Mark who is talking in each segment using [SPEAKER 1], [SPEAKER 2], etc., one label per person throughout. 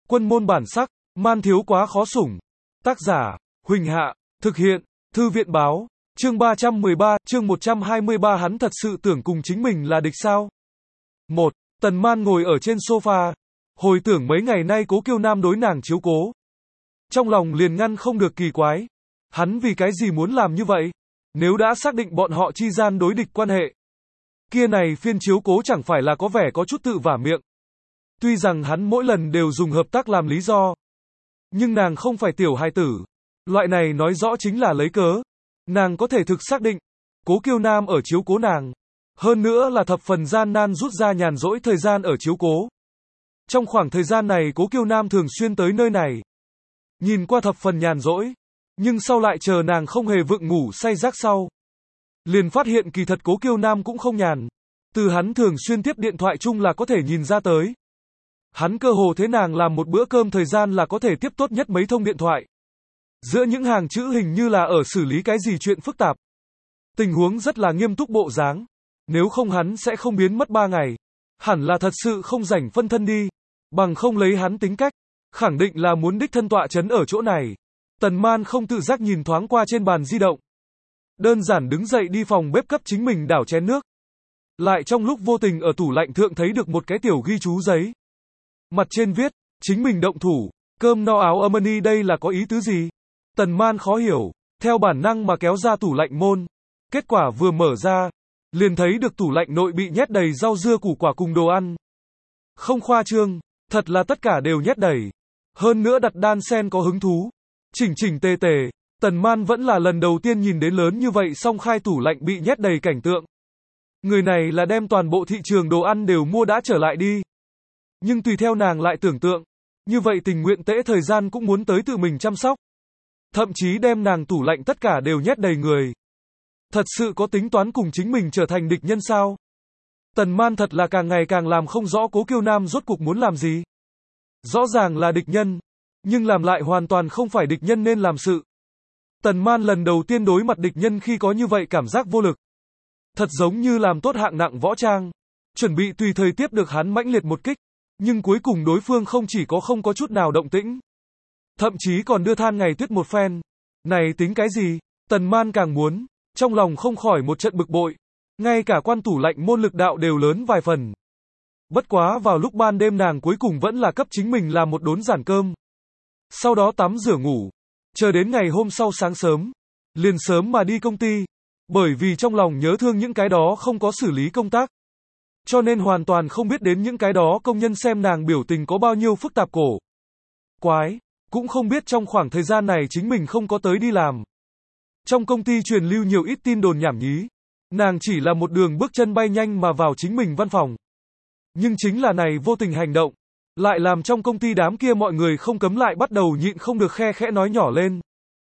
[SPEAKER 1] Quân môn bản sắc, man thiếu quá khó sủng. Tác giả, Huỳnh Hạ, thực hiện, Thư viện báo, chương 313, chương 123 hắn thật sự tưởng cùng chính mình là địch sao? 1. Tần Man ngồi ở trên sofa, hồi tưởng mấy ngày nay Cố Kiêu Nam đối nàng chiếu cố. Trong lòng liền ngăn không được kỳ quái. Hắn vì cái gì muốn làm như vậy? Nếu đã xác định bọn họ chi gian đối địch quan hệ, kia này phiên chiếu cố chẳng phải là có vẻ có chút tự vả miệng. Tuy rằng hắn mỗi lần đều dùng hợp tác làm lý do, nhưng nàng không phải tiểu hài tử. Loại này nói rõ chính là lấy cớ. Nàng có thể thực xác định, Cố Kiêu Nam ở chiếu cố nàng. Hơn nữa là thập phần gian nan rút ra nhàn rỗi thời gian ở chiếu cố. Trong khoảng thời gian này Cố Kiêu Nam thường xuyên tới nơi này. Nhìn qua thập phần nhàn rỗi, nhưng sau lại chờ nàng không hề vượng ngủ say giấc sau, liền phát hiện kỳ thật Cố Kiêu Nam cũng không nhàn. Từ hắn thường xuyên tiếp điện thoại chung là có thể nhìn ra tới. Hắn cơ hồ thế nàng làm một bữa cơm thời gian là có thể tiếp tốt nhất mấy thông điện thoại. Giữa những hàng chữ hình như là ở xử lý cái gì chuyện phức tạp. Tình huống rất là nghiêm túc bộ dáng. Nếu không hắn sẽ không biến mất 3 ngày. Hẳn là thật sự không rảnh phân thân đi. Bằng không lấy hắn tính cách, khẳng định là muốn đích thân tọa chấn ở chỗ này. Tần Man không tự giác nhìn thoáng qua trên bàn di động. Đơn giản đứng dậy đi phòng bếp cấp chính mình đảo chén nước. Lại trong lúc vô tình ở tủ lạnh thượng thấy được một cái tiểu ghi chú giấy. Mặt trên viết, chính mình động thủ, cơm no áo Armani đây là có ý tứ gì? Tần Man khó hiểu, theo bản năng mà kéo ra tủ lạnh môn. Kết quả vừa mở ra, liền thấy được tủ lạnh nội bị nhét đầy rau dưa củ quả cùng đồ ăn. Không khoa trương, thật là tất cả đều nhét đầy. Hơn nữa đặt đan sen có hứng thú. Chỉnh chỉnh tề tề, Tần Man vẫn là lần đầu tiên nhìn đến lớn như vậy song khai tủ lạnh bị nhét đầy cảnh tượng. Người này là đem toàn bộ thị trường đồ ăn đều mua đã trở lại đi. Nhưng tùy theo nàng lại tưởng tượng, như vậy tình nguyện tễ thời gian cũng muốn tới tự mình chăm sóc. Thậm chí đem nàng tủ lạnh tất cả đều nhét đầy người. Thật sự có tính toán cùng chính mình trở thành địch nhân sao? Tần Man thật là càng ngày càng làm không rõ Cố Kiêu Nam rốt cuộc muốn làm gì. Rõ ràng là địch nhân, nhưng làm lại hoàn toàn không phải địch nhân nên làm sự. Tần Man lần đầu tiên đối mặt địch nhân khi có như vậy cảm giác vô lực. Thật giống như làm tốt hạng nặng võ trang, chuẩn bị tùy thời tiếp được hắn mãnh liệt một kích. Nhưng cuối cùng đối phương không chỉ có không có chút nào động tĩnh, thậm chí còn đưa than ngày tuyết một phen. Này tính cái gì? Tần Man càng muốn, trong lòng không khỏi một trận bực bội. Ngay cả quan tủ lạnh môn lực đạo đều lớn vài phần. Bất quá vào lúc ban đêm nàng cuối cùng vẫn là cấp chính mình làm một đốn giản cơm. Sau đó tắm rửa ngủ. Chờ đến ngày hôm sau sáng sớm, liền sớm mà đi công ty. Bởi vì trong lòng nhớ thương những cái đó không có xử lý công tác. Cho nên hoàn toàn không biết đến những cái đó công nhân xem nàng biểu tình có bao nhiêu phức tạp cổ quái. Cũng không biết trong khoảng thời gian này chính mình không có tới đi làm. Trong công ty truyền lưu nhiều ít tin đồn nhảm nhí. Nàng chỉ là một đường bước chân bay nhanh mà vào chính mình văn phòng. Nhưng chính là này vô tình hành động, lại làm trong công ty đám kia mọi người không cấm lại bắt đầu nhịn không được khe khẽ nói nhỏ lên.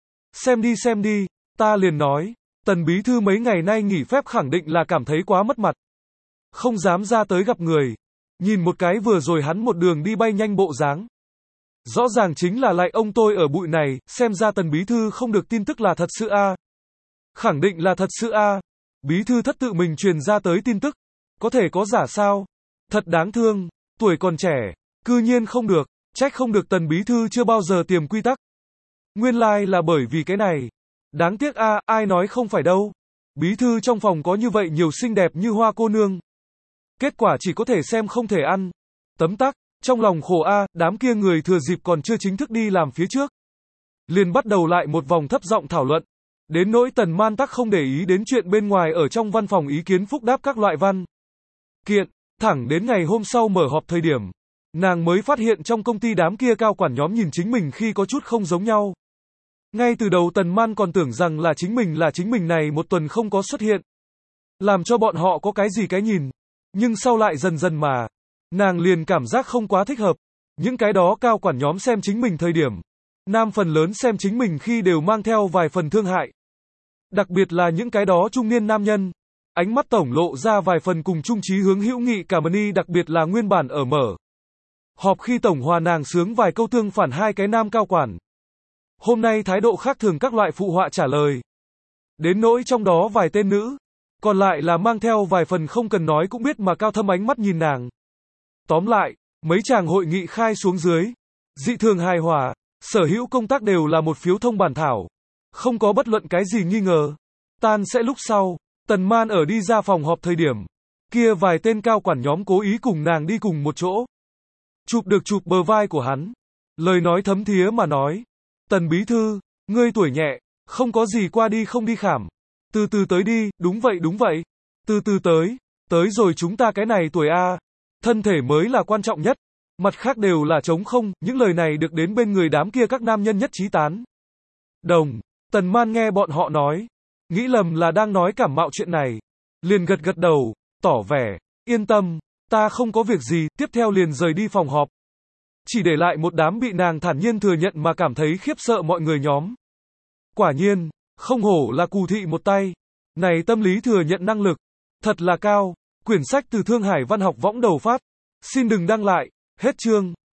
[SPEAKER 1] Xem đi, ta liền nói, Tần bí thư mấy ngày nay nghỉ phép khẳng định là cảm thấy quá mất mặt. Không dám ra tới gặp người. Nhìn một cái vừa rồi hắn một đường đi bay nhanh bộ dáng. Rõ ràng chính là lại ông tôi ở bụi này, xem ra Tần bí thư không được tin tức là thật sự a. Khẳng định là thật sự a. Bí thư thất tự mình truyền ra tới tin tức. Có thể có giả sao? Thật đáng thương, tuổi còn trẻ, cư nhiên không được, trách không được Tần bí thư chưa bao giờ tiềm quy tắc. Nguyên lai là bởi vì cái này. Đáng tiếc a, ai nói không phải đâu. Bí thư trong phòng có như vậy nhiều xinh đẹp như hoa cô nương. Kết quả chỉ có thể xem không thể ăn. Tấm tắc, trong lòng khổ a, đám kia người thừa dịp còn chưa chính thức đi làm phía trước. Liền bắt đầu lại một vòng thấp giọng thảo luận. Đến nỗi Tần Man tắc không để ý đến chuyện bên ngoài ở trong văn phòng ý kiến phúc đáp các loại văn kiện. Thẳng đến ngày hôm sau mở họp thời điểm, nàng mới phát hiện trong công ty đám kia cao quản nhóm nhìn chính mình khi có chút không giống nhau. Ngay từ đầu Tần Man còn tưởng rằng là chính mình này một tuần không có xuất hiện. Làm cho bọn họ có cái gì cái nhìn. Nhưng sau lại dần dần mà, nàng liền cảm giác không quá thích hợp. Những cái đó cao quản nhóm xem chính mình thời điểm, nam phần lớn xem chính mình khi đều mang theo vài phần thương hại. Đặc biệt là những cái đó trung niên nam nhân, ánh mắt tổng lộ ra vài phần cùng chung chí hướng hữu nghị cảm ơn y, đặc biệt là nguyên bản ở mở họp khi tổng hòa nàng sướng vài câu tương phản hai cái nam cao quản. Hôm nay thái độ khác thường các loại phụ họa trả lời. Đến nỗi trong đó vài tên nữ, còn lại là mang theo vài phần không cần nói cũng biết mà cao thâm ánh mắt nhìn nàng. Tóm lại, mấy chàng hội nghị khai xuống dưới, dị thường hài hòa, sở hữu công tác đều là một phiếu thông bản thảo. Không có bất luận cái gì nghi ngờ. Tan sẽ lúc sau, Tần Man ở đi ra phòng họp thời điểm. Kia vài tên cao quản nhóm cố ý cùng nàng đi cùng một chỗ. Chụp được chụp bờ vai của hắn. Lời nói thấm thía mà nói. Tần bí thư, ngươi tuổi nhẹ, không có gì qua đi không đi khảm. Từ từ tới đi, đúng vậy. Từ từ tới rồi chúng ta cái này tuổi A. Thân thể mới là quan trọng nhất. Mặt khác đều là trống không, những lời này được đến bên người đám kia các nam nhân nhất trí tán. Đồng, Tần Man nghe bọn họ nói. Nghĩ lầm là đang nói cảm mạo chuyện này. Liền gật đầu, tỏ vẻ, yên tâm, ta không có việc gì, tiếp theo liền rời đi phòng họp. Chỉ để lại một đám bị nàng thản nhiên thừa nhận mà cảm thấy khiếp sợ mọi người nhóm. Quả nhiên, không hổ là cù thị một tay. Này tâm lý thừa nhận năng lực, thật là cao. Quyển sách từ Thương Hải Văn học võng đầu phát. Xin đừng đăng lại, hết chương.